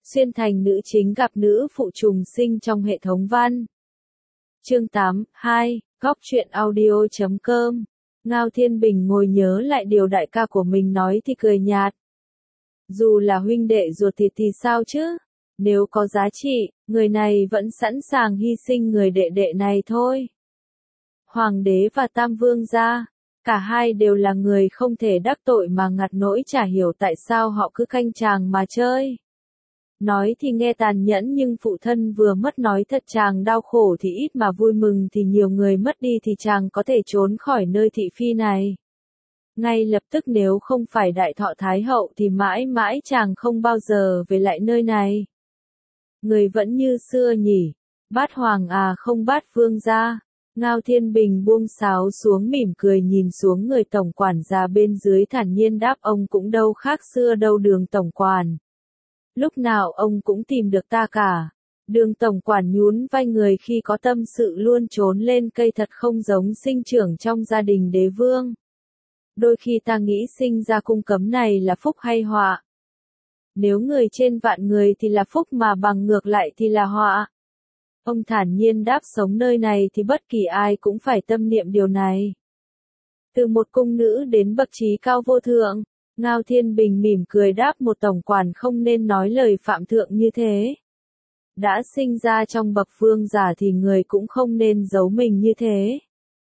Xuyên thành nữ chính gặp nữ phụ trùng sinh trong hệ thống văn. Chương 8, 2, Góc truyện audio.com. Ngao Thiên Bình ngồi nhớ lại điều đại ca của mình nói thì cười nhạt. Dù là huynh đệ ruột thì sao chứ? Nếu có giá trị, người này vẫn sẵn sàng hy sinh người đệ đệ này thôi. Hoàng đế và Tam Vương gia, cả hai đều là người không thể đắc tội mà ngặt nỗi chả hiểu tại sao họ cứ canh chàng mà chơi. Nói thì nghe tàn nhẫn nhưng phụ thân vừa mất nói thật chàng đau khổ thì ít mà vui mừng thì nhiều, người mất đi thì chàng có thể trốn khỏi nơi thị phi này. Ngay lập tức, nếu không phải đại thọ thái hậu thì mãi mãi chàng không bao giờ về lại nơi này. Người vẫn như xưa nhỉ, bát hoàng à không bát vương gia. Ngao Thiên Bình buông sáo xuống mỉm cười nhìn xuống người tổng quản già bên dưới thản nhiên đáp, ông cũng đâu khác xưa đâu Đường tổng quản. Lúc nào ông cũng tìm được ta cả. Đường tổng quản nhún vai, người khi có tâm sự luôn trốn lên cây thật không giống sinh trưởng trong gia đình đế vương. Đôi khi ta nghĩ sinh ra cung cấm này là phúc hay họa. Nếu người trên vạn người thì là phúc mà bằng ngược lại thì là họa. Ông thản nhiên đáp, sống nơi này thì bất kỳ ai cũng phải tâm niệm điều này. Từ một cung nữ đến bậc trí cao vô thượng, Ngao Thiên Bình mỉm cười đáp, một tổng quản không nên nói lời phạm thượng như thế. Đã sinh ra trong bậc vương giả thì người cũng không nên giấu mình như thế.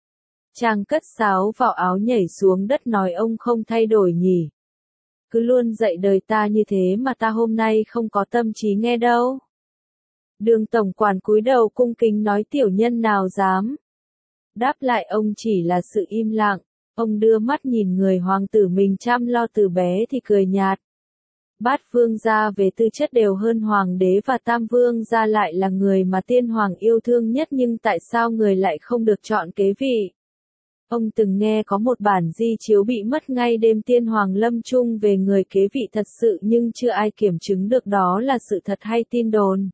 Chàng cất sáo vào áo nhảy xuống đất nói, ông không thay đổi nhỉ. Cứ luôn dạy đời ta như thế mà ta hôm nay không có tâm trí nghe đâu. Đường tổng quản cúi đầu cung kính nói, tiểu nhân nào dám. Đáp lại ông chỉ là sự im lặng. Ông đưa mắt nhìn người hoàng tử mình chăm lo từ bé thì cười nhạt. Bát vương gia về tư chất đều hơn hoàng đế và Tam Vương gia lại là người mà tiên hoàng yêu thương nhất, nhưng tại sao người lại không được chọn kế vị? Ông từng nghe có một bản di chiếu bị mất ngay đêm tiên hoàng lâm chung về người kế vị thật sự, nhưng chưa ai kiểm chứng được đó là sự thật hay tin đồn.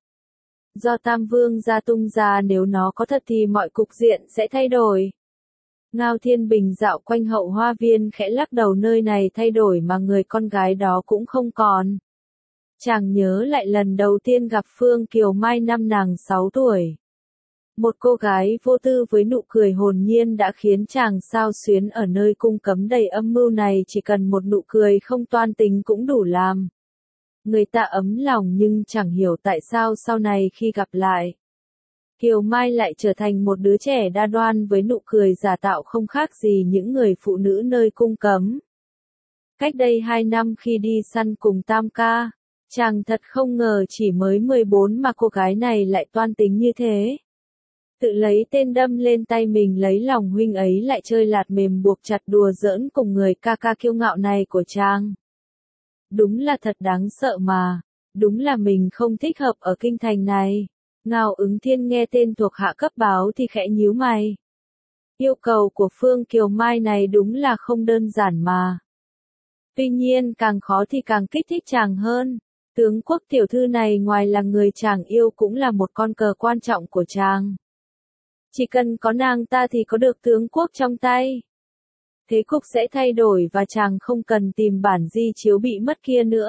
Do Tam Vương gia tung ra, nếu nó có thật thì mọi cục diện sẽ thay đổi. Ngao Thiên Bình dạo quanh hậu hoa viên khẽ lắc đầu, nơi này thay đổi mà người con gái đó cũng không còn. Chàng nhớ lại lần đầu tiên gặp Phương Kiều Mai năm nàng 6 tuổi. Một cô gái vô tư với nụ cười hồn nhiên đã khiến chàng xao xuyến ở nơi cung cấm đầy âm mưu này, chỉ cần một nụ cười không toan tính cũng đủ làm người ta ấm lòng, nhưng chẳng hiểu tại sao sau này khi gặp lại, Kiều Mai lại trở thành một đứa trẻ đa đoan với nụ cười giả tạo không khác gì những người phụ nữ nơi cung cấm. Cách đây 2 năm khi đi săn cùng Tam ca, chàng thật không ngờ chỉ mới 14 mà cô gái này lại toan tính như thế. Tự lấy tên đâm lên tay mình lấy lòng huynh ấy, lại chơi lạt mềm buộc chặt đùa giỡn cùng người ca ca kiêu ngạo này của chàng. Đúng là thật đáng sợ mà, đúng là mình không thích hợp ở kinh thành này. Ngao Ứng Thiên nghe tên thuộc hạ cấp báo thì khẽ nhíu mày. Yêu cầu của Phương Kiều Mai này đúng là không đơn giản mà. Tuy nhiên càng khó thì càng kích thích chàng hơn. Tướng quốc tiểu thư này ngoài là người chàng yêu cũng là một con cờ quan trọng của chàng. Chỉ cần có nàng ta thì có được tướng quốc trong tay. Thế cục sẽ thay đổi và chàng không cần tìm bản di chiếu bị mất kia nữa.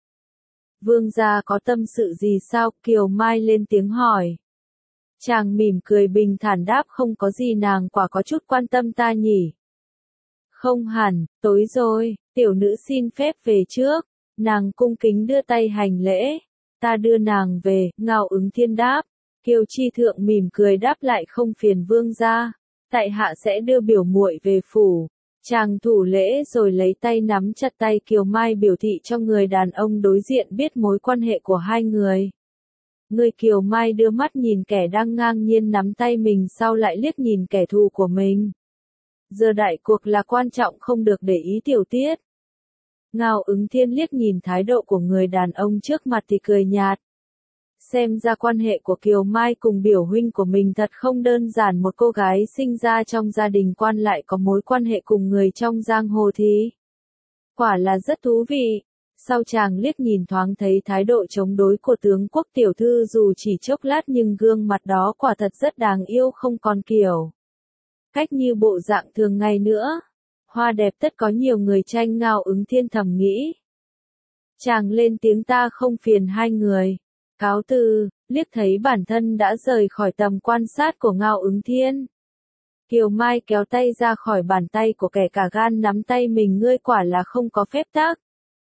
Vương gia có tâm sự gì sao? Kiều Mai lên tiếng hỏi. Chàng mỉm cười bình thản đáp, không có gì, nàng quả có chút quan tâm ta nhỉ? Không hẳn, tối rồi, tiểu nữ xin phép về trước. Nàng cung kính đưa tay hành lễ. Ta đưa nàng về, Ngao Ứng Thiên đáp. Kiều Chi Thượng mỉm cười đáp lại, không phiền vương gia. Tại hạ sẽ đưa biểu muội về phủ. Chàng thủ lễ rồi lấy tay nắm chặt tay Kiều Mai, biểu thị cho người đàn ông đối diện biết mối quan hệ của hai người. Người Kiều Mai đưa mắt nhìn kẻ đang ngang nhiên nắm tay mình, sau lại liếc nhìn kẻ thù của mình. Giờ đại cuộc là quan trọng, không được để ý tiểu tiết. Ngao Ứng Thiên liếc nhìn thái độ của người đàn ông trước mặt thì cười nhạt. Xem ra quan hệ của Kiều Mai cùng biểu huynh của mình thật không đơn giản, một cô gái sinh ra trong gia đình quan lại có mối quan hệ cùng người trong giang hồ thì quả là rất thú vị. Sau chàng liếc nhìn thoáng thấy thái độ chống đối của tướng quốc tiểu thư dù chỉ chốc lát, nhưng gương mặt đó quả thật rất đáng yêu, không còn kiểu cách như bộ dạng thường ngày nữa. Hoa đẹp tất có nhiều người tranh, Ngao Ứng Thiên thầm nghĩ. Chàng lên tiếng ta không phiền hai người. Cáo từ, liếc thấy bản thân đã rời khỏi tầm quan sát của Ngao Ứng Thiên. Kiều Mai kéo tay ra khỏi bàn tay của kẻ cả gan nắm tay mình, ngươi quả là không có phép tắc.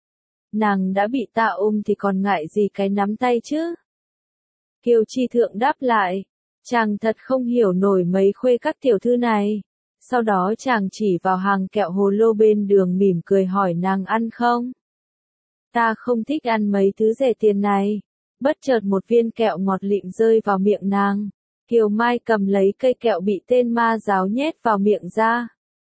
Nàng đã bị ta ôm thì còn ngại gì cái nắm tay chứ? Kiều Chi Thượng đáp lại, chàng thật không hiểu nổi mấy khuê các tiểu thư này. Sau đó chàng chỉ vào hàng kẹo hồ lô bên đường mỉm cười hỏi nàng ăn không? Ta không thích ăn mấy thứ rẻ tiền này. Bất chợt một viên kẹo ngọt lịm rơi vào miệng nàng. Kiều Mai cầm lấy cây kẹo bị tên ma giáo nhét vào miệng ra.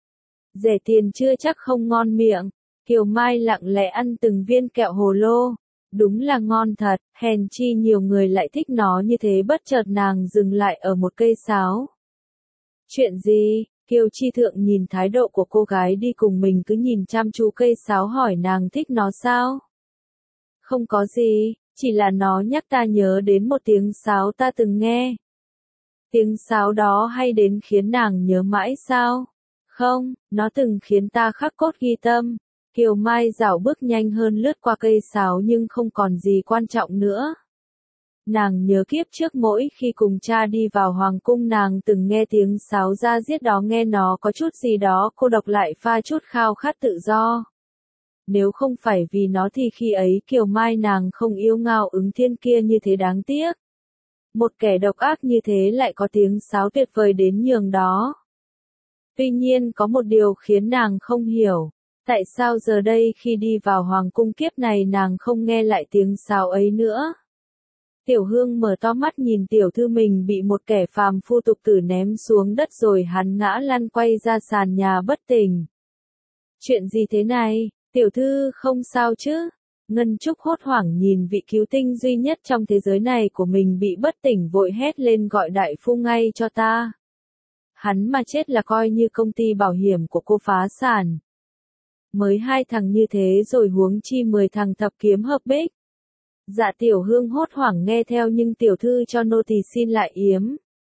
Rẻ tiền chưa chắc không ngon miệng. Kiều Mai lặng lẽ ăn từng viên kẹo hồ lô. Đúng là ngon thật, hèn chi nhiều người lại thích nó như thế. Bất chợt nàng dừng lại ở một cây sáo. Chuyện gì? Kiều Chi Thượng nhìn thái độ của cô gái đi cùng mình cứ nhìn chăm chú cây sáo hỏi nàng thích nó sao? Không có gì, chỉ là nó nhắc ta nhớ đến một tiếng sáo ta từng nghe. Tiếng sáo đó hay đến khiến nàng nhớ mãi sao? Không, nó từng khiến ta khắc cốt ghi tâm. Kiều Mai dạo bước nhanh hơn lướt qua cây sáo nhưng không còn gì quan trọng nữa. Nàng nhớ kiếp trước mỗi khi cùng cha đi vào hoàng cung nàng từng nghe tiếng sáo ra diết đó, nghe nó có chút gì đó cô độc lại pha chút khao khát tự do. Nếu không phải vì nó thì khi ấy Kiều Mai nàng không yêu Ngao Ứng Thiên kia như thế, đáng tiếc. Một kẻ độc ác như thế lại có tiếng sáo tuyệt vời đến nhường đó. Tuy nhiên có một điều khiến nàng không hiểu. Tại sao giờ đây khi đi vào hoàng cung kiếp này nàng không nghe lại tiếng sáo ấy nữa? Tiểu Hương mở to mắt nhìn tiểu thư mình bị một kẻ phàm phu tục tử ném xuống đất rồi hắn ngã lăn quay ra sàn nhà bất tỉnh. Chuyện gì thế này? Tiểu thư không sao chứ? Ngân Trúc hốt hoảng nhìn vị cứu tinh duy nhất trong thế giới này của mình bị bất tỉnh vội hét lên, gọi đại phu ngay cho ta. Hắn mà chết là coi như công ty bảo hiểm của cô phá sản. Mới 2 thằng như thế rồi huống chi 10 thằng thập kiếm hợp bích. Dạ Tiểu Hương hốt hoảng nghe theo nhưng tiểu thư cho nô tỳ xin lại yếm.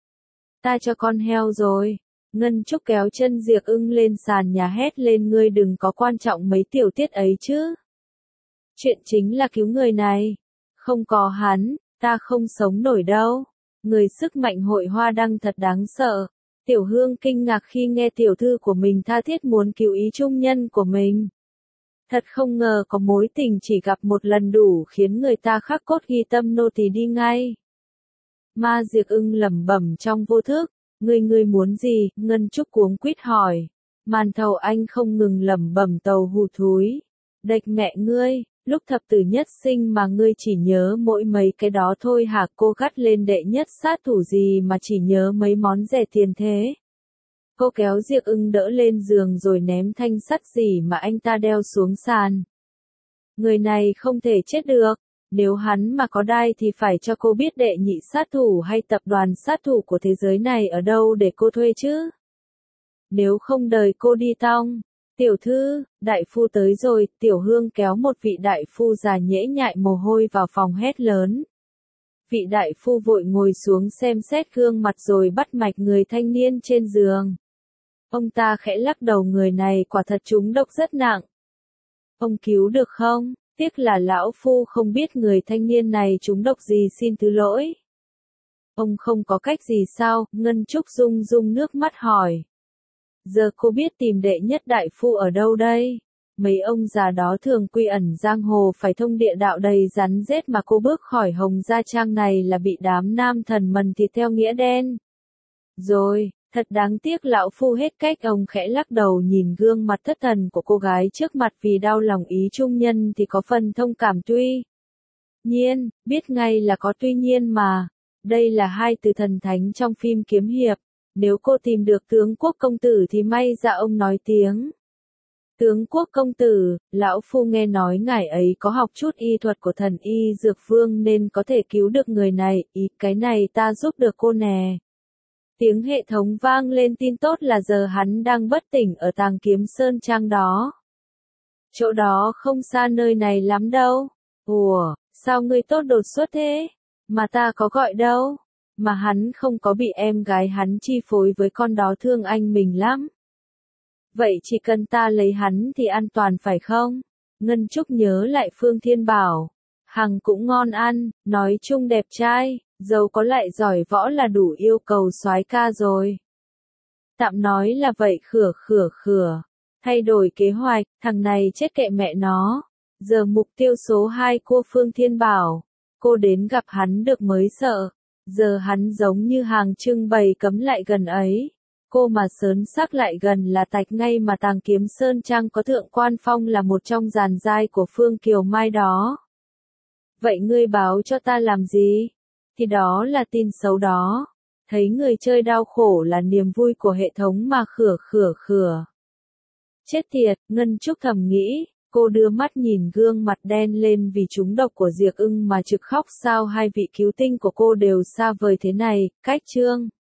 Ta cho con heo rồi. Ngân Trúc kéo chân Diệc Ưng lên sàn nhà hét lên, ngươi đừng có quan trọng mấy tiểu tiết ấy chứ. Chuyện chính là cứu người này. Không có hắn, ta không sống nổi đâu. Người sức mạnh hội hoa đăng thật đáng sợ. Tiểu Hương kinh ngạc khi nghe tiểu thư của mình tha thiết muốn cứu ý trung nhân của mình. Thật không ngờ có mối tình chỉ gặp một lần đủ khiến người ta khắc cốt ghi tâm, nô tỳ đi ngay. Ma Diệc Ưng lẩm bẩm trong vô thức. Ngươi muốn gì? Ngân Trúc cuống quýt hỏi. Màn Thầu Anh không ngừng lẩm bẩm, tàu hù thúi. Đệch mẹ ngươi, lúc thập tử nhất sinh mà ngươi chỉ nhớ mỗi mấy cái đó thôi hả? Cô gắt lên, đệ nhất sát thủ gì mà chỉ nhớ mấy món rẻ tiền thế? Cô kéo Diệc Ưng đỡ lên giường rồi ném thanh sắt gì mà anh ta đeo xuống sàn. Người này không thể chết được. Nếu hắn mà có đai thì phải cho cô biết đệ nhị sát thủ hay tập đoàn sát thủ của thế giới này ở đâu để cô thuê chứ. Nếu không đời cô đi tong. Tiểu thư, đại phu tới rồi. Tiểu Hương kéo một vị đại phu già nhễ nhại mồ hôi vào phòng hét lớn. Vị đại phu vội ngồi xuống xem xét gương mặt rồi bắt mạch người thanh niên trên giường. Ông ta khẽ lắc đầu, người này quả thật trúng độc rất nặng. Ông cứu được không? Tiếc là lão phu không biết người thanh niên này trúng độc gì, xin thứ lỗi. Ông không có cách gì sao? Ngân Trúc rung rung nước mắt hỏi. Giờ cô biết tìm đệ nhất đại phu ở đâu đây? Mấy ông già đó thường quy ẩn giang hồ, phải thông địa đạo đầy rắn rết mà cô bước khỏi Hồng Gia Trang này là bị đám nam thần mần thịt theo nghĩa đen. Rồi, thật đáng tiếc, lão phu hết cách. Ông khẽ lắc đầu nhìn gương mặt thất thần của cô gái trước mặt, vì đau lòng ý trung nhân thì có phần thông cảm, tuy nhiên, biết ngay là có tuy nhiên mà. Đây là hai từ thần thánh trong phim kiếm hiệp. Nếu cô tìm được tướng quốc công tử thì may ra ông nói tiếng. Tướng quốc công tử, lão phu nghe nói ngài ấy có học chút y thuật của thần y dược vương nên có thể cứu được người này, ý cái này ta giúp được cô nè. Tiếng hệ thống vang lên, tin tốt là giờ hắn đang bất tỉnh ở Tàng Kiếm Sơn Trang đó. Chỗ đó không xa nơi này lắm đâu. Ủa, sao ngươi tốt đột xuất thế? Mà ta có gọi đâu. Mà hắn không có bị em gái hắn chi phối với con đó, thương anh mình lắm. Vậy chỉ cần ta lấy hắn thì an toàn phải không? Ngân Trúc nhớ lại Phương Thiên Bảo. Hằng cũng ngon ăn, nói chung đẹp trai, dâu có lại giỏi võ là đủ yêu cầu soái ca rồi. Tạm nói là vậy khửa. Thay đổi kế hoạch, thằng này chết kệ mẹ nó. Giờ mục tiêu số 2 cô Phương Thiên Bảo. Cô đến gặp hắn được mới sợ. Giờ hắn giống như hàng trưng bày cấm lại gần ấy. Cô mà sớn sắc lại gần là tạch ngay mà Tàng Kiếm Sơn Trang có Thượng Quan Phong là một trong dàn giai của Phương Kiều Mai đó. Vậy ngươi báo cho ta làm gì? Thì đó là tin xấu đó. Thấy người chơi đau khổ là niềm vui của hệ thống mà khửa. Chết tiệt, Ngân Trúc thầm nghĩ, cô đưa mắt nhìn gương mặt đen lên vì trúng độc của Diệc Ưng mà trực khóc sao hai vị cứu tinh của cô đều xa vời thế này, cách chương.